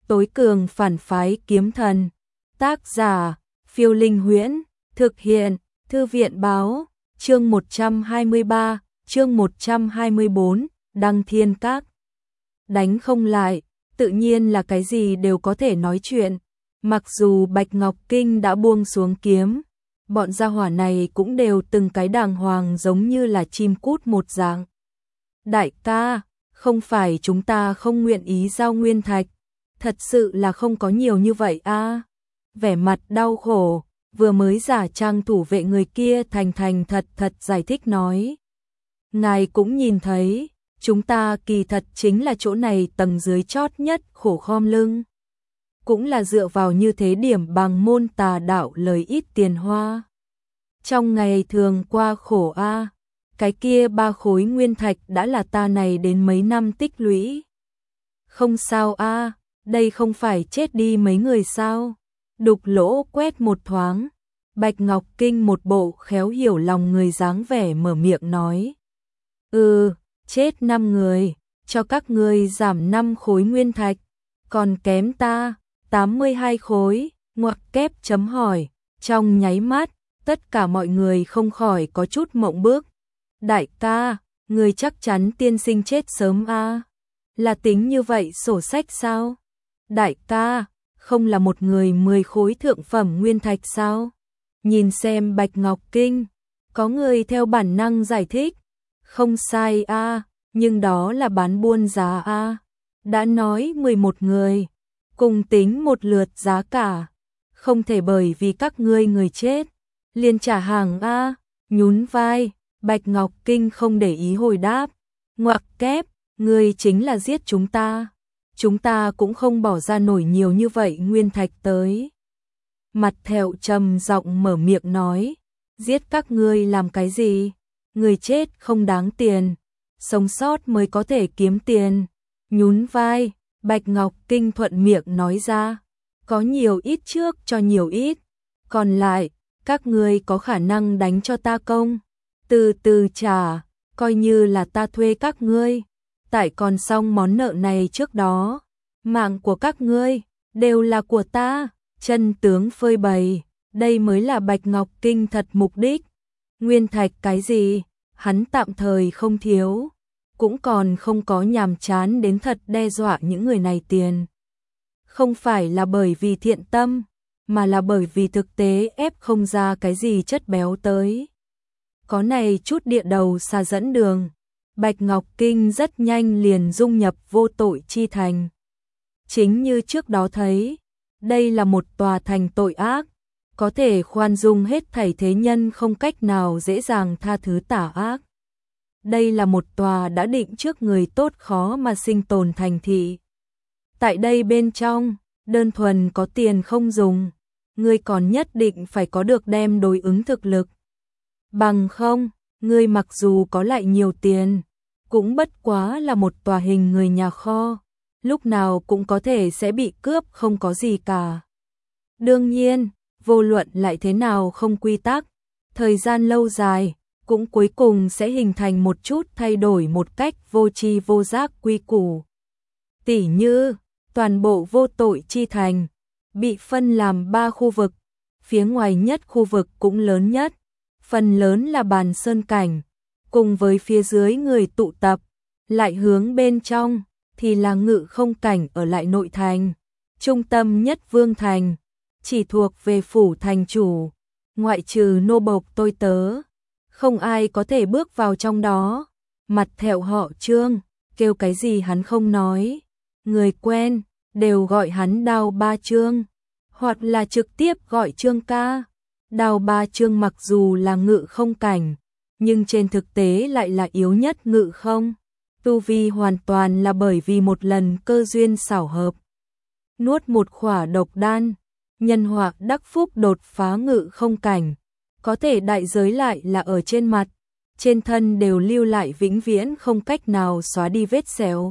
tối cường phản phái kiếm thần. Tác giả, Phiêu Linh Huyễn, thực hiện, Thư viện báo, chương 123, chương 124, Đăng Thiên Các. Đánh không lại, tự nhiên là cái gì đều có thể nói chuyện. Mặc dù Bạch Ngọc Kinh đã buông xuống kiếm, bọn gia hỏa này cũng đều từng cái đàng hoàng giống như là chim cút một dạng. Đại ca, không phải chúng ta không nguyện ý giao nguyên thạch, thật sự là không có nhiều như vậy a. Vẻ mặt đau khổ, vừa mới giả trang thủ vệ người kia thành thật thật giải thích nói. Ngài cũng nhìn thấy, chúng ta kỳ thật chính là chỗ này tầng dưới chót nhất khổ khom lưng. Cũng là dựa vào như thế điểm bằng môn tà đạo lời ít tiền hoa. Trong ngày thường qua khổ a, cái kia 3 khối nguyên thạch đã là ta này đến mấy năm tích lũy. Không sao a, đây không phải chết đi mấy người sao? Đục lỗ quét một thoáng, Bạch Ngọc Kinh một bộ khéo hiểu lòng người dáng vẻ mở miệng nói. Chết 5 người, cho các ngươi giảm 5 khối nguyên thạch, còn kém ta 82 khối, ngoặc kép chấm hỏi. Trong nháy mắt, tất cả mọi người không khỏi có chút mộng bước. Đại ca, người chắc chắn tiên sinh chết sớm a? Là tính như vậy sổ sách sao? Đại ca, không là một người 10 khối thượng phẩm nguyên thạch sao? Nhìn xem Bạch Ngọc Kinh, có người theo bản năng giải thích. Không sai a, nhưng đó là bán buôn giá a. Đã nói 11 người, cùng tính một lượt giá cả. Không thể bởi vì các ngươi người chết, liền trả hàng a. Nhún vai, Bạch Ngọc Kinh không để ý hồi đáp. Ngoặc kép, ngươi chính là giết chúng ta. Chúng ta cũng không bỏ ra nổi nhiều như vậy nguyên thạch tới. Mặt Thẹo trầm giọng mở miệng nói. Giết các ngươi làm cái gì? Người chết không đáng tiền, sống sót mới có thể kiếm tiền. Nhún vai, Bạch Ngọc Kinh thuận miệng nói ra. Có nhiều ít trước cho nhiều ít, còn lại, các ngươi có khả năng đánh cho ta công. Từ từ trả, coi như là ta thuê các ngươi. Tại còn xong món nợ này trước đó, mạng của các ngươi đều là của ta. Chân tướng phơi bày, đây mới là Bạch Ngọc Kinh thật mục đích. Nguyên thạch cái gì, hắn tạm thời không thiếu, cũng còn không có nhàm chán đến thật đe dọa những người này tiền. Không phải là bởi vì thiện tâm, mà là bởi vì thực tế ép không ra cái gì chất béo tới. Có này chút địa đầu xa dẫn đường, Bạch Ngọc Kinh rất nhanh liền dung nhập vô tội chi thành. Chính như trước đó thấy, đây là một tòa thành tội ác, có thể khoan dung hết thảy thế nhân không cách nào dễ dàng tha thứ tà ác. Đây là một tòa đã định trước người tốt khó mà sinh tồn thành thị. Tại đây bên trong, đơn thuần có tiền không dùng, ngươi còn nhất định phải có được đem đối ứng thực lực. Bằng không, ngươi mặc dù có lại nhiều tiền, cũng bất quá là một tòa hình người nhà kho, lúc nào cũng có thể sẽ bị cướp không có gì cả. Đương nhiên, vô luận lại thế nào không quy tắc, thời gian lâu dài, cũng cuối cùng sẽ hình thành một chút thay đổi một cách vô tri vô giác quy củ. Tỉ như, toàn bộ vô tội chi thành, bị phân làm 3 khu vực, phía ngoài nhất khu vực cũng lớn nhất, phần lớn là bàn sơn cảnh, cùng với phía dưới người tụ tập, lại hướng bên trong, thì là ngự không cảnh ở lại nội thành, trung tâm nhất vương thành, chỉ thuộc về phủ thành chủ, ngoại trừ nô bộc tôi tớ, không ai có thể bước vào trong đó. Mặt Thẹo họ Trương, kêu cái gì hắn không nói, người quen đều gọi hắn Đao Ba Trương, hoặc là trực tiếp gọi Trương ca. Đao Ba Trương mặc dù là ngự không cảnh, nhưng trên thực tế lại là yếu nhất ngự không. Tu vi hoàn toàn là bởi vì một lần cơ duyên xảo hợp, nuốt một khỏa độc đan, nhân họa đắc phúc đột phá ngự không cảnh, có thể đại giới lại là ở trên mặt, trên thân đều lưu lại vĩnh viễn không cách nào xóa đi vết sẹo.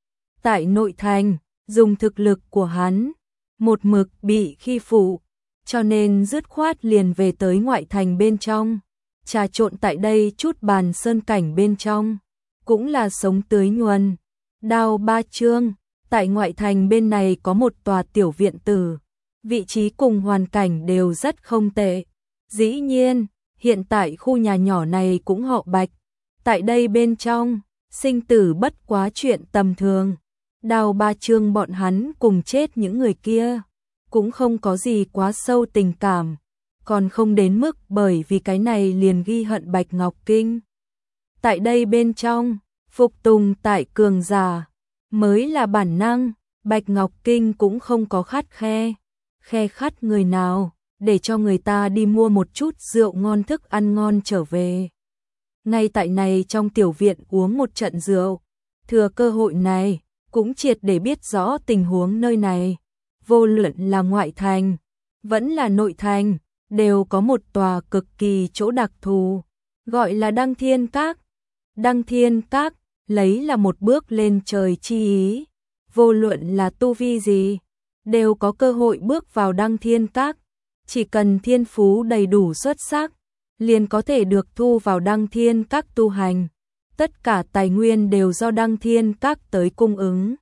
Tại nội thành, dùng thực lực của hắn, một mực bị khi phụ, cho nên dứt khoát liền về tới ngoại thành bên trong, trà trộn tại đây chút bàn sơn cảnh bên trong, cũng là sống tưới nhuần. Đao Ba Trương, Tại ngoại thành bên này có một tòa tiểu viện tử, vị trí cùng hoàn cảnh đều rất không tệ. Dĩ nhiên, hiện tại khu nhà nhỏ này cũng họ Bạch. Tại đây bên trong, sinh tử bất quá chuyện tầm thường. Đào Ba Chương bọn hắn cùng chết những người kia, cũng không có gì quá sâu tình cảm, còn không đến mức bởi vì cái này liền ghi hận Bạch Ngọc Kinh. Tại đây bên trong, phục tùng tại cường giả mới là bản năng, Bạch Ngọc Kinh cũng không có khe khắt người nào, để cho người ta đi mua một chút rượu ngon thức ăn ngon trở về. Ngay tại này trong tiểu viện uống một trận rượu, thừa cơ hội này, cũng triệt để biết rõ tình huống nơi này. Vô luận là ngoại thành, vẫn là nội thành, đều có một tòa cực kỳ chỗ đặc thù, gọi là Đăng Thiên Các. Đăng Thiên Các, lấy là một bước lên trời chi ý, vô luận là tu vi gì, đều có cơ hội bước vào Đăng Thiên Các. Chỉ cần thiên phú đầy đủ xuất sắc, liền có thể được thu vào Đăng Thiên Các tu hành. Tất cả tài nguyên đều do Đăng Thiên Các tới cung ứng.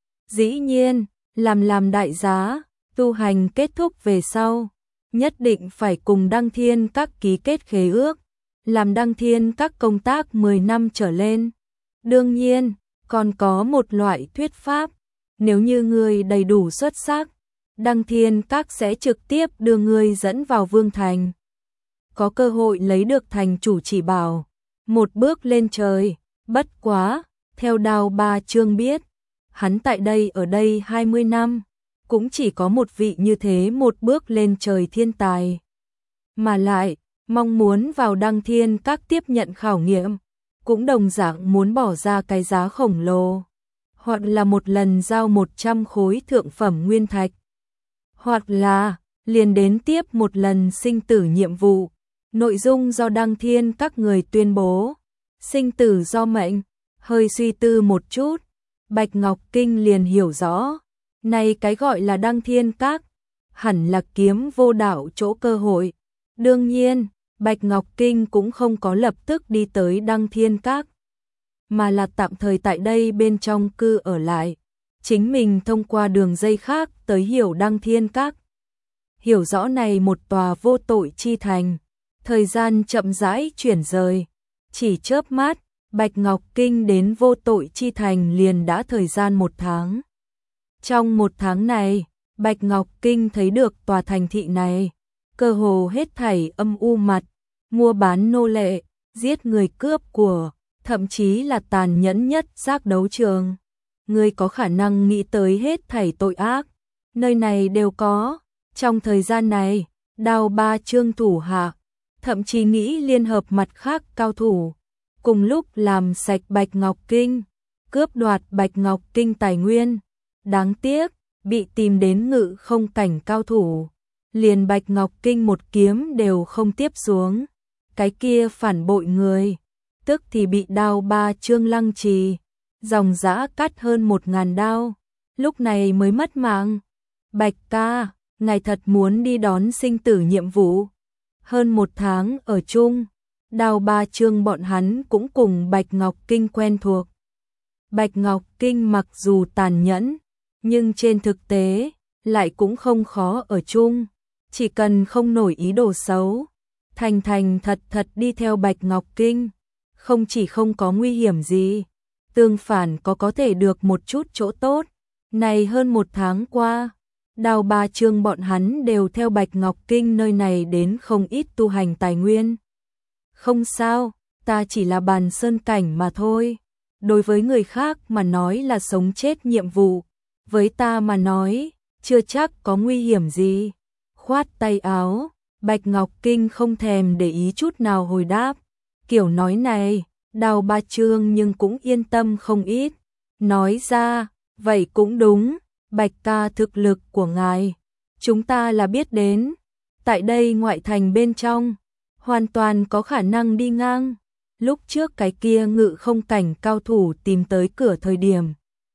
Dĩ nhiên, làm đại giá, tu hành kết thúc về sau, nhất định phải cùng Đăng Thiên Các ký kết khế ước, làm Đăng Thiên Các công tác 10 năm trở lên. Đương nhiên, còn có một loại thuyết pháp, nếu như người đầy đủ xuất sắc, Đăng Thiên Các sẽ trực tiếp đưa người dẫn vào Vương Thành. Có cơ hội lấy được thành chủ chỉ bảo, một bước lên trời. Bất quá, theo Đào Ba Chương biết, hắn tại đây ở đây 20 năm, cũng chỉ có một vị như thế một bước lên trời thiên tài. Mà lại, mong muốn vào Đăng Thiên Các tiếp nhận khảo nghiệm, cũng đồng dạng muốn bỏ ra cái giá khổng lồ, hoặc là một lần giao 100 khối thượng phẩm nguyên thạch, hoặc là liền đến tiếp một lần sinh tử nhiệm vụ, nội dung do Đăng Thiên Các người tuyên bố, sinh tử do mệnh. Hơi suy tư một chút, Bạch Ngọc Kinh liền hiểu rõ, này cái gọi là Đăng Thiên Các, hẳn là kiếm vô đạo chỗ cơ hội. Đương nhiên, Bạch Ngọc Kinh cũng không có lập tức đi tới Đăng Thiên Các, mà là tạm thời tại đây bên trong cư ở lại, chính mình thông qua đường dây khác tới hiểu Đăng Thiên Các. Hiểu rõ này một tòa vô tội chi thành, thời gian chậm rãi chuyển rời, chỉ chớp mắt, Bạch Ngọc Kinh đến vô tội chi thành liền đã thời gian 1 tháng. Trong 1 tháng này, Bạch Ngọc Kinh thấy được tòa thành thị này, cơ hồ hết thảy âm u mặt, mua bán nô lệ, giết người cướp của, thậm chí là tàn nhẫn nhất giác đấu trường. Người có khả năng nghĩ tới hết thảy tội ác, nơi này đều có. Trong thời gian này, Đào Ba Chương thủ hạ, thậm chí nghĩ liên hợp mặt khác cao thủ, cùng lúc làm sạch Bạch Ngọc Kinh, cướp đoạt Bạch Ngọc Kinh tài nguyên. Đáng tiếc, bị tìm đến ngự không cảnh cao thủ, liền Bạch Ngọc Kinh một kiếm đều không tiếp xuống. Cái kia phản bội người, tức thì bị Đào Ba Chương lăng trì, dòng dã cắt hơn 1000 đao, lúc này mới mất mạng. Bạch ca, ngài thật muốn đi đón sinh tử nhiệm vụ? Hơn 1 tháng ở chung, Đào Ba Chương bọn hắn cũng cùng Bạch Ngọc Kinh quen thuộc. Bạch Ngọc Kinh mặc dù tàn nhẫn, nhưng trên thực tế lại cũng không khó ở chung, chỉ cần không nổi ý đồ xấu, thành thật đi theo Bạch Ngọc Kinh, không chỉ không có nguy hiểm gì, tương phản có thể được một chút chỗ tốt. Này hơn 1 tháng qua, Đào Ba Chương bọn hắn đều theo Bạch Ngọc Kinh nơi này đến không ít tu hành tài nguyên. Không sao, ta chỉ là bàn sơn cảnh mà thôi. Đối với người khác mà nói là sống chết nhiệm vụ, với ta mà nói, chưa chắc có nguy hiểm gì. Khoát tay áo, Bạch Ngọc Kinh không thèm để ý chút nào hồi đáp. Kiểu nói này, Đào Ba Chương nhưng cũng yên tâm không ít. Nói ra, vậy cũng đúng, Bạch ca thực lực của ngài, chúng ta là biết đến. Tại đây ngoại thành bên trong, hoàn toàn có khả năng đi ngang. Lúc trước cái kia ngự không cảnh cao thủ tìm tới cửa thời điểm,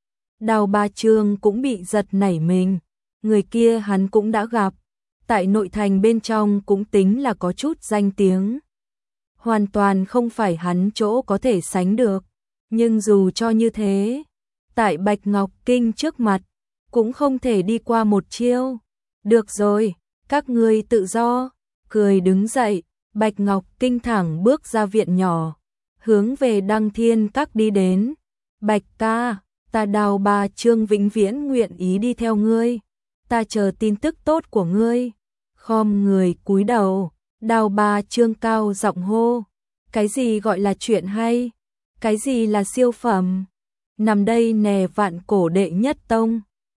Đào Ba Chương cũng bị giật nảy mình. Người kia hắn cũng đã gặp, tại nội thành bên trong cũng tính là có chút danh tiếng. Hoàn toàn không phải hắn chỗ có thể sánh được, nhưng dù cho như thế, tại Bạch Ngọc Kinh trước mặt, cũng không thể đi qua một chiêu. Được rồi, các ngươi tự do. Cười đứng dậy, Bạch Ngọc Kinh thẳng bước ra viện nhỏ, hướng về Đăng Thiên Các đi đến. Bạch ca, ta Đào Bà Trương vĩnh viễn nguyện ý đi theo ngươi. Ta chờ tin tức tốt của ngươi. Khom người cúi đầu, Đào Bà Trương cao giọng hô. Cái gì gọi là chuyện hay? Cái gì là siêu phẩm? Nằm đây nè Vạn Cổ đệ nhất tông.